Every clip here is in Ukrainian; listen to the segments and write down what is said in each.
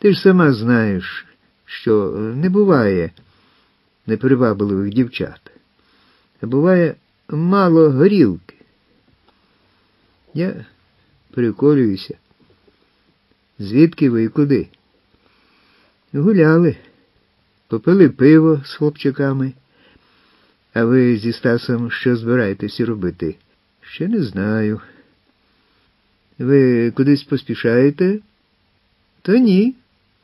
Ти ж сама знаєш, що не буває непривабливих дівчат, а буває мало горілки. Я переколююся. Звідки ви і куди? Гуляли, попили пиво з хлопчаками. А ви зі Стасом що збираєтесь робити? Ще не знаю. Ви кудись поспішаєте? То ні.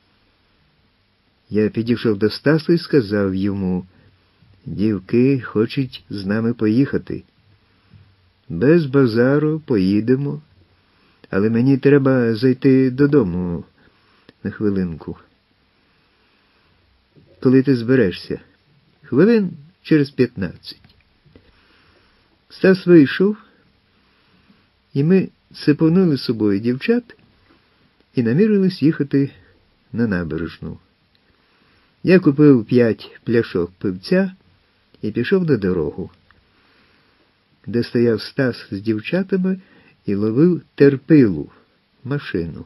Я підійшов до Стаса і сказав йому: дівки хочуть з нами поїхати. Без базару поїдемо, але мені треба зайти додому на хвилинку. Коли ти зберешся? Хвилин через 15. Стас вийшов, і ми сипонули з собою дівчат і намірились їхати на набережну. Я купив 5 пляшок пивця і пішов на дорогу, де стояв Стас з дівчатами і ловив терпилу, машину.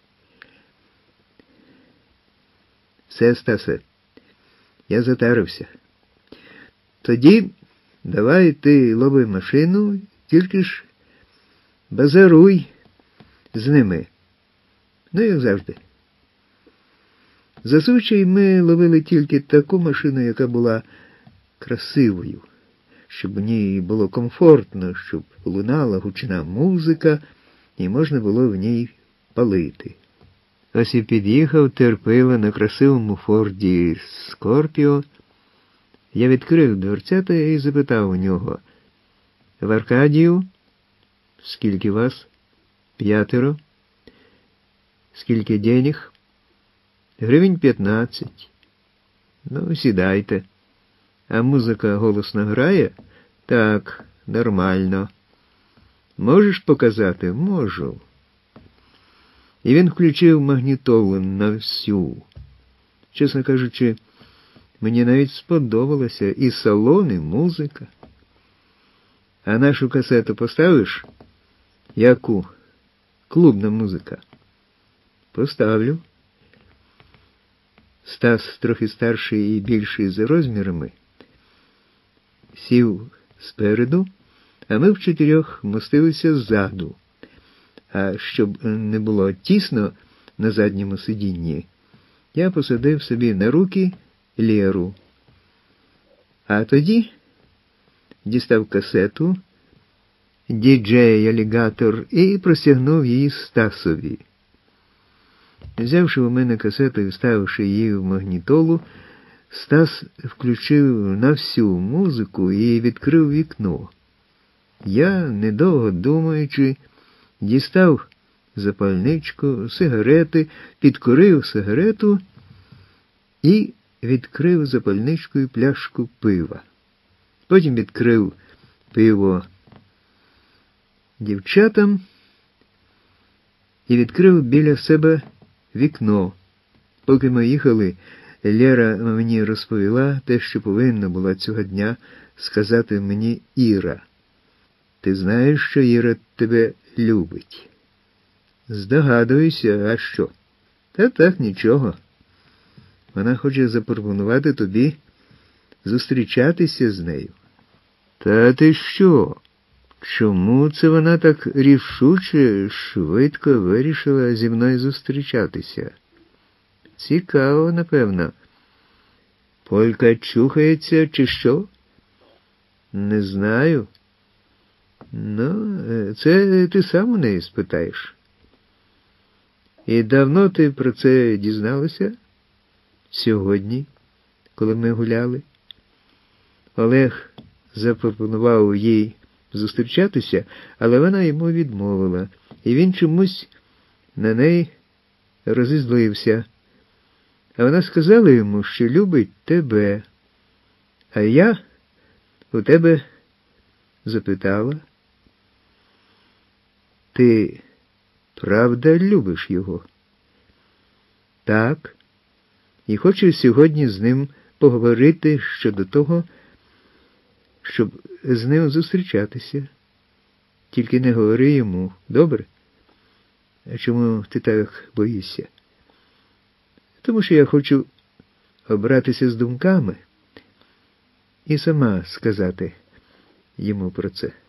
Все, Стасе, я затарився. Тоді давай ти лови машину, тільки ж базаруй з ними. Ну, як завжди. Зазвичай ми ловили тільки таку машину, яка була красивою, щоб в ній було комфортно, щоб лунала гучна музика і можна було в ній палити. Ось і під'їхав терпила на красивому Форді Скорпіо. Я відкрив дверцята і запитав у нього: в Аркадію? Скільки вас? 5. Скільки денег? Гривень 15. Ну, сідайте. А музика голосно грає? Так, нормально. Можеш показати? Можу. І він включив магнітолу на всю. Чесно кажучи, мені навіть сподобалося і салон, і музика. А нашу касету поставиш? Яку? Клубна музика. Поставлю. Стас, трохи старший і більший за розмірами, сів спереду, а ми вчотирьох мостилися ззаду. А щоб не було тісно на задньому сидінні, я посадив собі на руки Лєру. А тоді дістав касету «Діджей Алігатор» і простягнув її Стасові. Взявши у мене касету і вставивши її в магнітолу, Стас включив на всю музику і відкрив вікно. Я, недовго думаючи, дістав запальничку, сигарети, підкурив сигарету і відкрив запальничкою пляшку пива. Потім відкрив пиво дівчатам і відкрив біля себе вікно. Поки ми їхали, Лєра мені розповіла те, що повинна була цього дня сказати мені Іра. Ти знаєш, що Іра тебе любить? Здогадуюся, а що? Та так, нічого. Вона хоче запропонувати тобі зустрічатися з нею. Та ти що? Чому це вона так рішуче, швидко вирішила зі мною зустрічатися? Цікаво, напевно. Полька чухається чи що? Не знаю. Ну, це ти сам у неї спитаєш. І давно ти про це дізналася? Сьогодні, коли ми гуляли. Олег запропонував їй зустрічатися, але вона йому відмовила, і він чомусь на неї розізлився. А вона сказала йому, що любить тебе. А я у тебе запитала: ти правда любиш його? Так. І хочу сьогодні з ним поговорити щодо того, щоб з ним зустрічатися. Тільки не говори йому, добре? А чому ти так боїшся? тому що я хочу обратися з думками і сама сказати йому про це.